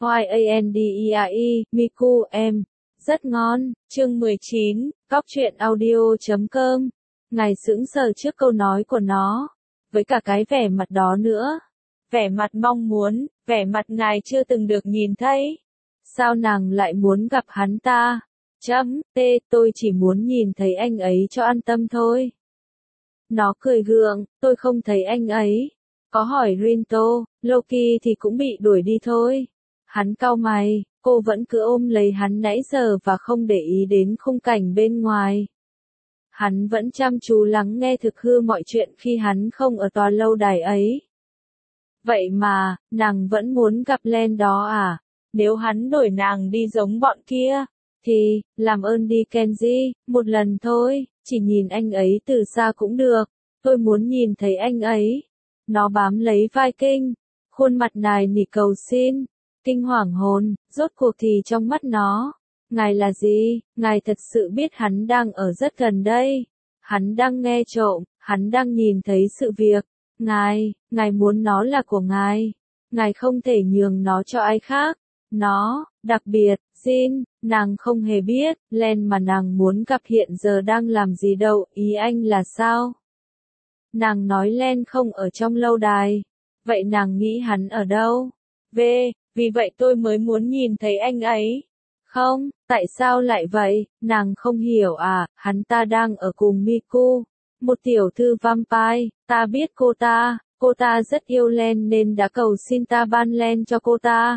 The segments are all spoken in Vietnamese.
YANDERE, Miku em. Rất ngon. Chương 19, Cóc truyện audio.com. Ngài sững sờ trước câu nói của nó, với cả cái vẻ mặt đó nữa. Vẻ mặt mong muốn, vẻ mặt ngài chưa từng được nhìn thấy. Sao nàng lại muốn gặp hắn ta? Tôi chỉ muốn nhìn thấy anh ấy cho an tâm thôi. Nó cười gượng, tôi không thấy anh ấy. Có hỏi Rinto, Loki thì cũng bị đuổi đi thôi. Hắn cau mày, cô vẫn cứ ôm lấy hắn nãy giờ và không để ý đến khung cảnh bên ngoài. Hắn vẫn chăm chú lắng nghe thực hư mọi chuyện khi hắn không ở tòa lâu đài ấy. Vậy mà, nàng vẫn muốn gặp Len đó à? Nếu hắn đổi nàng đi giống bọn kia, thì, làm ơn đi Kenji, một lần thôi, chỉ nhìn anh ấy từ xa cũng được, tôi muốn nhìn thấy anh ấy. Nó bám lấy vai Kinh, khuôn mặt nài nỉ cầu xin. Kinh hoảng hồn, rốt cuộc thì trong mắt nó, ngài là gì? Ngài thật sự biết hắn đang ở rất gần đây. Hắn đang nghe trộm, hắn đang nhìn thấy sự việc. Ngài muốn nó là của ngài. Ngài không thể nhường nó cho ai khác. Nó, đặc biệt, Jin, nàng không hề biết, Len mà nàng muốn gặp hiện giờ đang làm gì đâu, ý anh là sao? Nàng nói Len không ở trong lâu đài. Vậy nàng nghĩ hắn ở đâu? Vì vậy tôi mới muốn nhìn thấy anh ấy. Không, tại sao lại vậy? Nàng không hiểu à, hắn ta đang ở cùng Miku, một tiểu thư vampire, ta biết cô ta rất yêu Len nên đã cầu xin ta ban Len cho cô ta.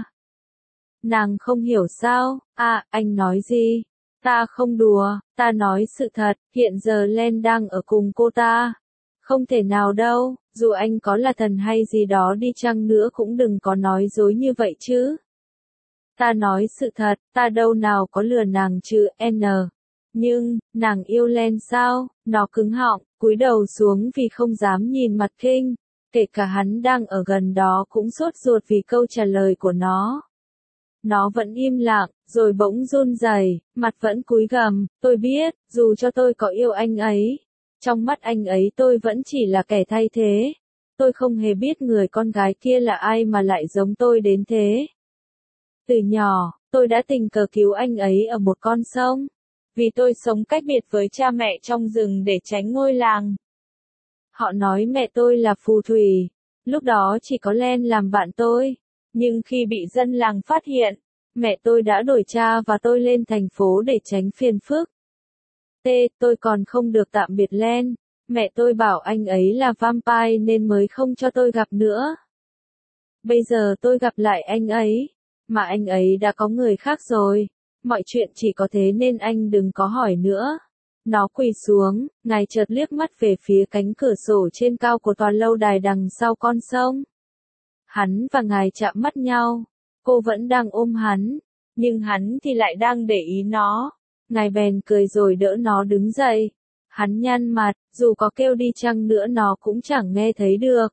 Nàng không hiểu sao? À, anh nói gì? Ta không đùa, ta nói sự thật, hiện giờ Len đang ở cùng cô ta. Không thể nào đâu, dù anh có là thần hay gì đó đi chăng nữa cũng đừng có nói dối như vậy chứ. Ta nói sự thật, ta đâu nào có lừa nàng chứ, N. Nhưng, nàng yêu Len sao? Nó cứng họng, cúi đầu xuống vì không dám nhìn mặt Kinh. Kể cả hắn đang ở gần đó cũng sốt ruột vì câu trả lời của nó. Nó vẫn im lặng, rồi bỗng run rẩy, mặt vẫn cúi gằm, tôi biết, dù cho tôi có yêu anh ấy. Trong mắt anh ấy tôi vẫn chỉ là kẻ thay thế. Tôi không hề biết người con gái kia là ai mà lại giống tôi đến thế. Từ nhỏ, tôi đã tình cờ cứu anh ấy ở một con sông. Vì tôi sống cách biệt với cha mẹ trong rừng để tránh ngôi làng. Họ nói mẹ tôi là phù thủy. Lúc đó chỉ có Len làm bạn tôi. Nhưng khi bị dân làng phát hiện, mẹ tôi đã đổi cha và tôi lên thành phố để tránh phiền phức. Tôi còn không được tạm biệt Len. Mẹ tôi bảo anh ấy là vampire nên mới không cho tôi gặp nữa. Bây giờ tôi gặp lại anh ấy, mà anh ấy đã có người khác rồi. Mọi chuyện chỉ có thế nên anh đừng có hỏi nữa. Nó quỳ xuống, ngài chợt liếc mắt về phía cánh cửa sổ trên cao của tòa lâu đài đằng sau con sông. Hắn và ngài chạm mắt nhau. Cô vẫn đang ôm hắn, nhưng hắn thì lại đang để ý nó. Ngài bèn cười rồi đỡ nó đứng dậy. Hắn nhăn mặt, dù có kêu đi chăng nữa nó cũng chẳng nghe thấy được.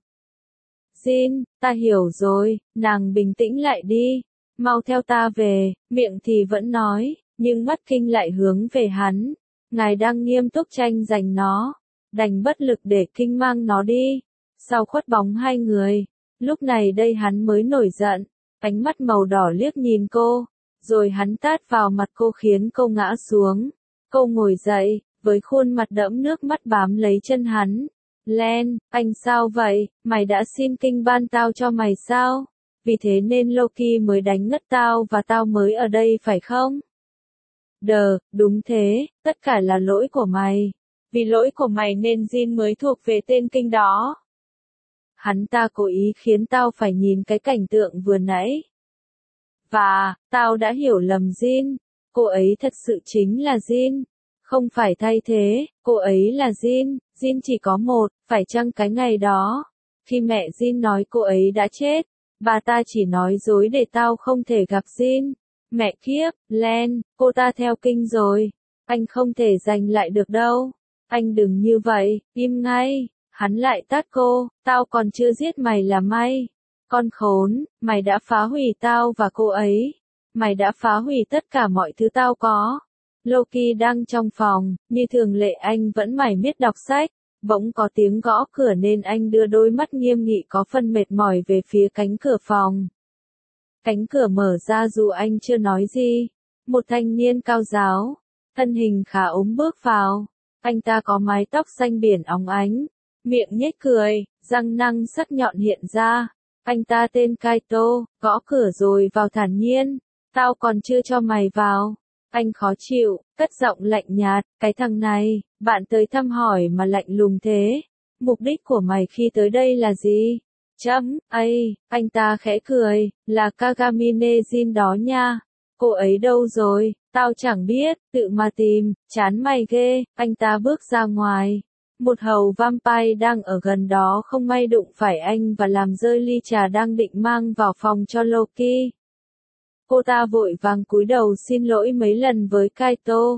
Jin, ta hiểu rồi, nàng bình tĩnh lại đi. Mau theo ta về, miệng thì vẫn nói, nhưng mắt Kinh lại hướng về hắn. Ngài đang nghiêm túc tranh giành nó. Đành bất lực để Kinh mang nó đi. Sau khuất bóng hai người, lúc này đây hắn mới nổi giận. Ánh mắt màu đỏ liếc nhìn cô. Rồi hắn tát vào mặt cô khiến cô ngã xuống. Cô ngồi dậy, với khuôn mặt đẫm nước mắt bám lấy chân hắn. Len, anh sao vậy? Mày đã xin Kinh ban tao cho mày sao? Vì thế nên Loki mới đánh ngất tao và tao mới ở đây phải không? Đúng thế, tất cả là lỗi của mày. Vì lỗi của mày nên Jin mới thuộc về tên Kinh đó. Hắn ta cố ý khiến tao phải nhìn cái cảnh tượng vừa nãy. Và, tao đã hiểu lầm Jin. Cô ấy thật sự chính là Jin. Không phải thay thế, cô ấy là Jin. Jin chỉ có một, phải chăng cái ngày đó? Khi mẹ Jin nói cô ấy đã chết, bà ta chỉ nói dối để tao không thể gặp Jin. Mẹ kiếp, Len, cô ta theo Kinh rồi. Anh không thể giành lại được đâu. Anh đừng như vậy, im ngay. Hắn lại tát cô, tao còn chưa giết mày là may. Con khốn, mày đã phá hủy tao và cô ấy. Mày đã phá hủy tất cả mọi thứ tao có. Loki đang trong phòng, như thường lệ anh vẫn mải miết đọc sách. Bỗng có tiếng gõ cửa nên anh đưa đôi mắt nghiêm nghị có phần mệt mỏi về phía cánh cửa phòng. Cánh cửa mở ra dù anh chưa nói gì. Một thanh niên cao ráo, thân hình khá ốm bước vào. Anh ta có mái tóc xanh biển óng ánh, miệng nhếch cười, răng nanh sắc nhọn hiện ra. Anh ta tên Kaito, gõ cửa rồi vào thản nhiên. Tao còn chưa cho mày vào. Anh khó chịu, cất giọng lạnh nhạt, cái thằng này, bạn tới thăm hỏi mà lạnh lùng thế. Mục đích của mày khi tới đây là gì? Anh ta khẽ cười, là Kagamine Jin đó nha. Cô ấy đâu rồi? Tao chẳng biết, tự mà tìm, chán mày ghê. Anh ta bước ra ngoài. Một hầu vampire đang ở gần đó không may đụng phải anh và làm rơi ly trà đang định mang vào phòng cho Loki. Cô ta vội vàng cúi đầu xin lỗi mấy lần với Kaito.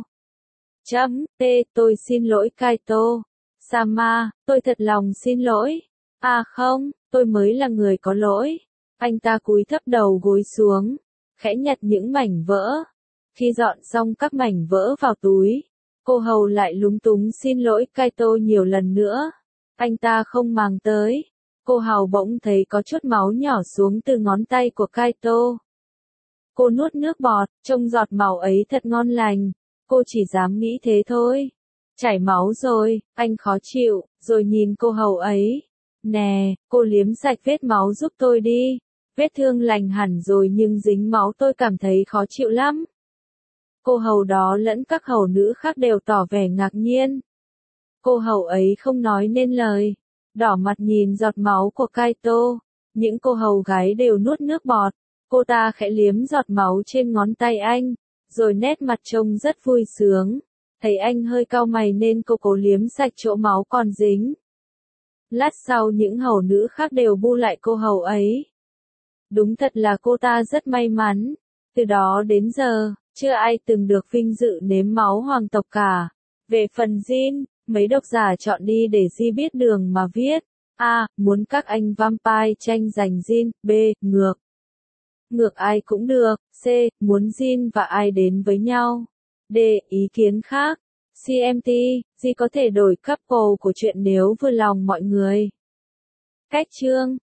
Tôi xin lỗi Kaito. Sama, tôi thật lòng xin lỗi. À không, tôi mới là người có lỗi. Anh ta cúi thấp đầu gối xuống, khẽ nhặt những mảnh vỡ. Khi dọn xong các mảnh vỡ vào túi, cô hầu lại lúng túng xin lỗi Kaito nhiều lần nữa. Anh ta không màng tới. Cô hầu bỗng thấy có chút máu nhỏ xuống từ ngón tay của Kaito. Cô nuốt nước bọt, trông giọt máu ấy thật ngon lành. Cô chỉ dám nghĩ thế thôi. Chảy máu rồi, anh khó chịu, rồi nhìn cô hầu ấy. Nè, cô liếm sạch vết máu giúp tôi đi. Vết thương lành hẳn rồi nhưng dính máu tôi cảm thấy khó chịu lắm. Cô hầu đó lẫn các hầu nữ khác đều tỏ vẻ ngạc nhiên. Cô hầu ấy không nói nên lời. Đỏ mặt nhìn giọt máu của Kaito. Những cô hầu gái đều nuốt nước bọt. Cô ta khẽ liếm giọt máu trên ngón tay anh, rồi nét mặt trông rất vui sướng. Thấy anh hơi cau mày nên cô cố liếm sạch chỗ máu còn dính. Lát sau những hầu nữ khác đều bu lại cô hầu ấy. Đúng thật là cô ta rất may mắn. Từ đó đến giờ, chưa ai từng được vinh dự nếm máu hoàng tộc cả. Về phần Jin, mấy độc giả chọn đi để Di biết đường mà viết. A. Muốn các anh vampire tranh giành Jin. B. Ngược. Ngược ai cũng được. C. Muốn Jin và ai đến với nhau. D. Ý kiến khác. CMT, Di có thể đổi couple của chuyện nếu vừa lòng mọi người. Cách chương